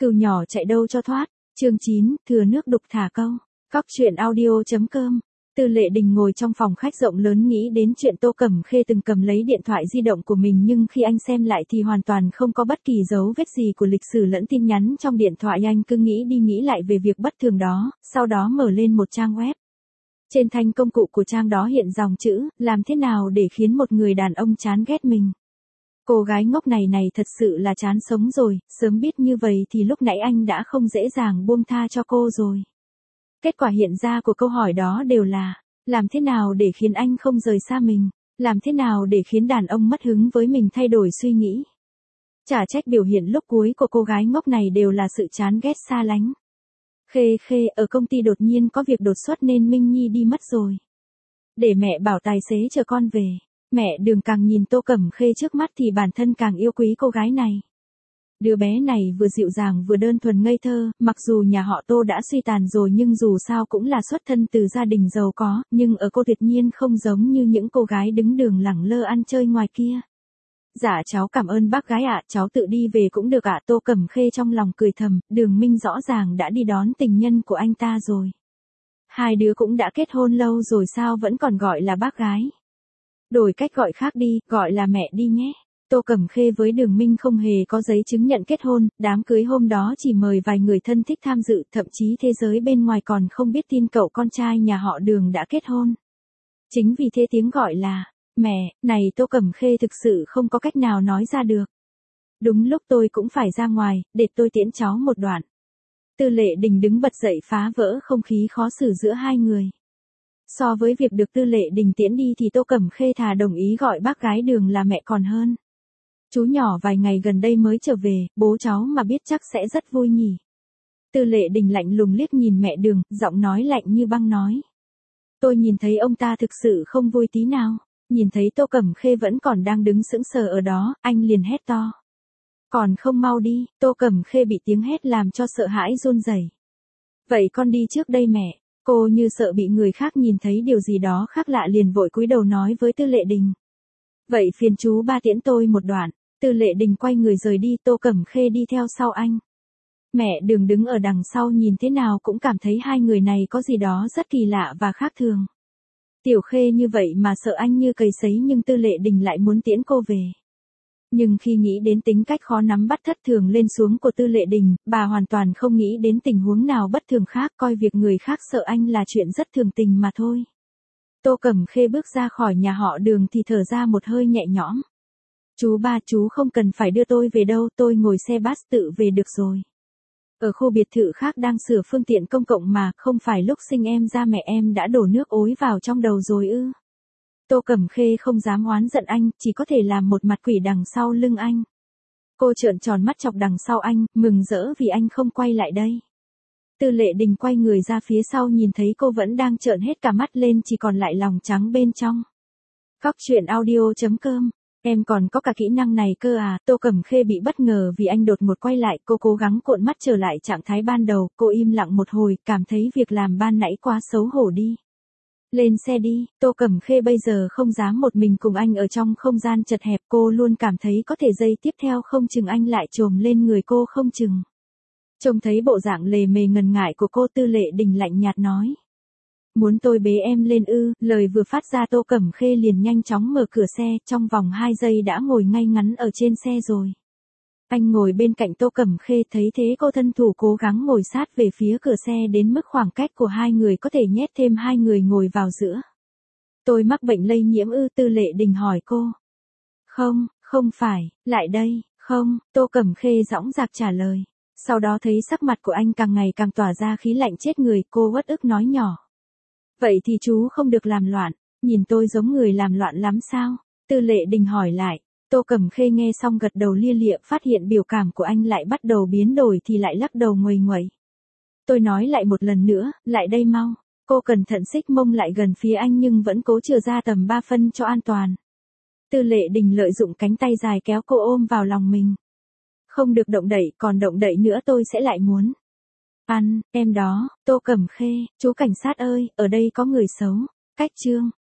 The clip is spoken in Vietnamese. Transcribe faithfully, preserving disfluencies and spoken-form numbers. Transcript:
Cừu nhỏ chạy đâu cho thoát. Chương chín, thừa nước đục thả câu. Cóc truyện audio.com. Tư Lệ Đình ngồi trong phòng khách rộng lớn nghĩ đến chuyện Tô Cẩm Khê từng cầm lấy điện thoại di động của mình, nhưng khi anh xem lại thì hoàn toàn không có bất kỳ dấu vết gì của lịch sử lẫn tin nhắn trong điện thoại. Anh cứ nghĩ đi nghĩ lại về việc bất thường đó, sau đó mở lên một trang web. Trên thanh công cụ của trang đó hiện dòng chữ, làm thế nào để khiến một người đàn ông chán ghét mình. Cô gái ngốc này này thật sự là chán sống rồi, sớm biết như vậy thì lúc nãy anh đã không dễ dàng buông tha cho cô rồi. Kết quả hiện ra của câu hỏi đó đều là, làm thế nào để khiến anh không rời xa mình, làm thế nào để khiến đàn ông mất hứng với mình thay đổi suy nghĩ. Chả trách biểu hiện lúc cuối của cô gái ngốc này đều là sự chán ghét xa lánh. Khê khê, ở công ty đột nhiên có việc đột xuất nên Minh Nhi đi mất rồi. Để mẹ bảo tài xế chờ con về. Mẹ Đường càng nhìn Tô Cẩm Khê trước mắt thì bản thân càng yêu quý cô gái này. Đứa bé này vừa dịu dàng vừa đơn thuần ngây thơ, mặc dù nhà họ Tô đã suy tàn rồi nhưng dù sao cũng là xuất thân từ gia đình giàu có, nhưng ở cô tuyệt nhiên không giống như những cô gái đứng đường lẳng lơ ăn chơi ngoài kia. Dạ cháu cảm ơn bác gái ạ, cháu tự đi về cũng được ạ. Tô Cẩm Khê trong lòng cười thầm, Đường Minh rõ ràng đã đi đón tình nhân của anh ta rồi. Hai đứa cũng đã kết hôn lâu rồi sao vẫn còn gọi là bác gái. Đổi cách gọi khác đi, gọi là mẹ đi nhé. Tô Cẩm Khê với Đường Minh không hề có giấy chứng nhận kết hôn, đám cưới hôm đó chỉ mời vài người thân thích tham dự, thậm chí thế giới bên ngoài còn không biết tin cậu con trai nhà họ Đường đã kết hôn. Chính vì thế tiếng gọi là, mẹ, này Tô Cẩm Khê thực sự không có cách nào nói ra được. Đúng lúc tôi cũng phải ra ngoài, để tôi tiễn cháu một đoạn. Tư Lệ Đình đứng bật dậy phá vỡ không khí khó xử giữa hai người. So với việc được Tư Lệ Đình tiễn đi thì Tô Cẩm Khê thà đồng ý gọi bác gái Đường là mẹ còn hơn. Chú nhỏ vài ngày gần đây mới trở về, bố cháu mà biết chắc sẽ rất vui nhỉ. Tư Lệ Đình lạnh lùng liếc nhìn mẹ Đường, giọng nói lạnh như băng nói. Tôi nhìn thấy ông ta thực sự không vui tí nào. Nhìn thấy Tô Cẩm Khê vẫn còn đang đứng sững sờ ở đó, anh liền hét to. Còn không mau đi. Tô Cẩm Khê bị tiếng hét làm cho sợ hãi run rẩy. Vậy con đi trước đây mẹ. Cô như sợ bị người khác nhìn thấy điều gì đó khác lạ liền vội cúi đầu nói với Tư Lệ Đình. Vậy phiền chú ba tiễn tôi một đoạn. Tư Lệ Đình quay người rời đi, Tô Cẩm Khê đi theo sau anh. Mẹ Đường đứng ở đằng sau nhìn thế nào cũng cảm thấy hai người này có gì đó rất kỳ lạ và khác thường. Tiểu Khê như vậy mà sợ anh như cầy sấy, nhưng Tư Lệ Đình lại muốn tiễn cô về. Nhưng khi nghĩ đến tính cách khó nắm bắt thất thường lên xuống của Tư Lệ Đình, bà hoàn toàn không nghĩ đến tình huống nào bất thường khác, coi việc người khác sợ anh là chuyện rất thường tình mà thôi. Tô Cẩm Khê bước ra khỏi nhà họ Đường thì thở ra một hơi nhẹ nhõm. Chú ba, chú không cần phải đưa tôi về đâu, tôi ngồi xe bus tự về được rồi. Ở khu biệt thự khác đang sửa phương tiện công cộng mà, không phải lúc sinh em ra mẹ em đã đổ nước ối vào trong đầu rồi ư. Tô Cẩm Khê không dám oán giận anh, chỉ có thể làm một mặt quỷ đằng sau lưng anh. Cô trợn tròn mắt chọc đằng sau anh, mừng rỡ vì anh không quay lại đây. Tư Lệ Đình quay người ra phía sau nhìn thấy cô vẫn đang trợn hết cả mắt lên, chỉ còn lại lòng trắng bên trong. Cóc truyện audio.com. Em còn có cả kỹ năng này cơ à. Tô Cẩm Khê bị bất ngờ vì anh đột ngột quay lại, cô cố gắng cuộn mắt trở lại trạng thái ban đầu, cô im lặng một hồi, cảm thấy việc làm ban nãy quá xấu hổ đi. Lên xe đi. Tô Cẩm Khê bây giờ không dám một mình cùng anh ở trong không gian chật hẹp, cô luôn cảm thấy có thể giây tiếp theo không chừng anh lại trồm lên người cô không chừng. Trông thấy bộ dạng lề mề ngần ngại của cô, Tư Lệ Đình lạnh nhạt nói. Muốn tôi bế em lên ư? Lời vừa phát ra Tô Cẩm Khê liền nhanh chóng mở cửa xe, trong vòng hai giây đã ngồi ngay ngắn ở trên xe rồi. Anh ngồi bên cạnh Tô Cẩm Khê, thấy thế cô thân thủ cố gắng ngồi sát về phía cửa xe đến mức khoảng cách của hai người có thể nhét thêm hai người ngồi vào giữa. Tôi mắc bệnh lây nhiễm ư? Tư Lệ Đình hỏi cô. Không, không phải, lại đây, không, Tô Cẩm Khê dõng dạc trả lời. Sau đó thấy sắc mặt của anh càng ngày càng tỏa ra khí lạnh chết người, cô uất ức nói nhỏ. Vậy thì chú không được làm loạn, nhìn tôi giống người làm loạn lắm sao? Tư Lệ Đình hỏi lại. Tô Cẩm Khê nghe xong gật đầu lia lịa, phát hiện biểu cảm của anh lại bắt đầu biến đổi thì lại lắc đầu nguầy nguẩy. Tôi nói lại một lần nữa, lại đây mau. Cô cẩn thận xích mông lại gần phía anh nhưng vẫn cố chừa ra tầm ba phân cho an toàn. Tư Lệ Đình lợi dụng cánh tay dài kéo cô ôm vào lòng mình. Không được động đậy, còn động đậy nữa tôi sẽ lại muốn. Ăn, em đó. Tô Cẩm Khê, chú cảnh sát ơi, ở đây có người xấu. Cách chương.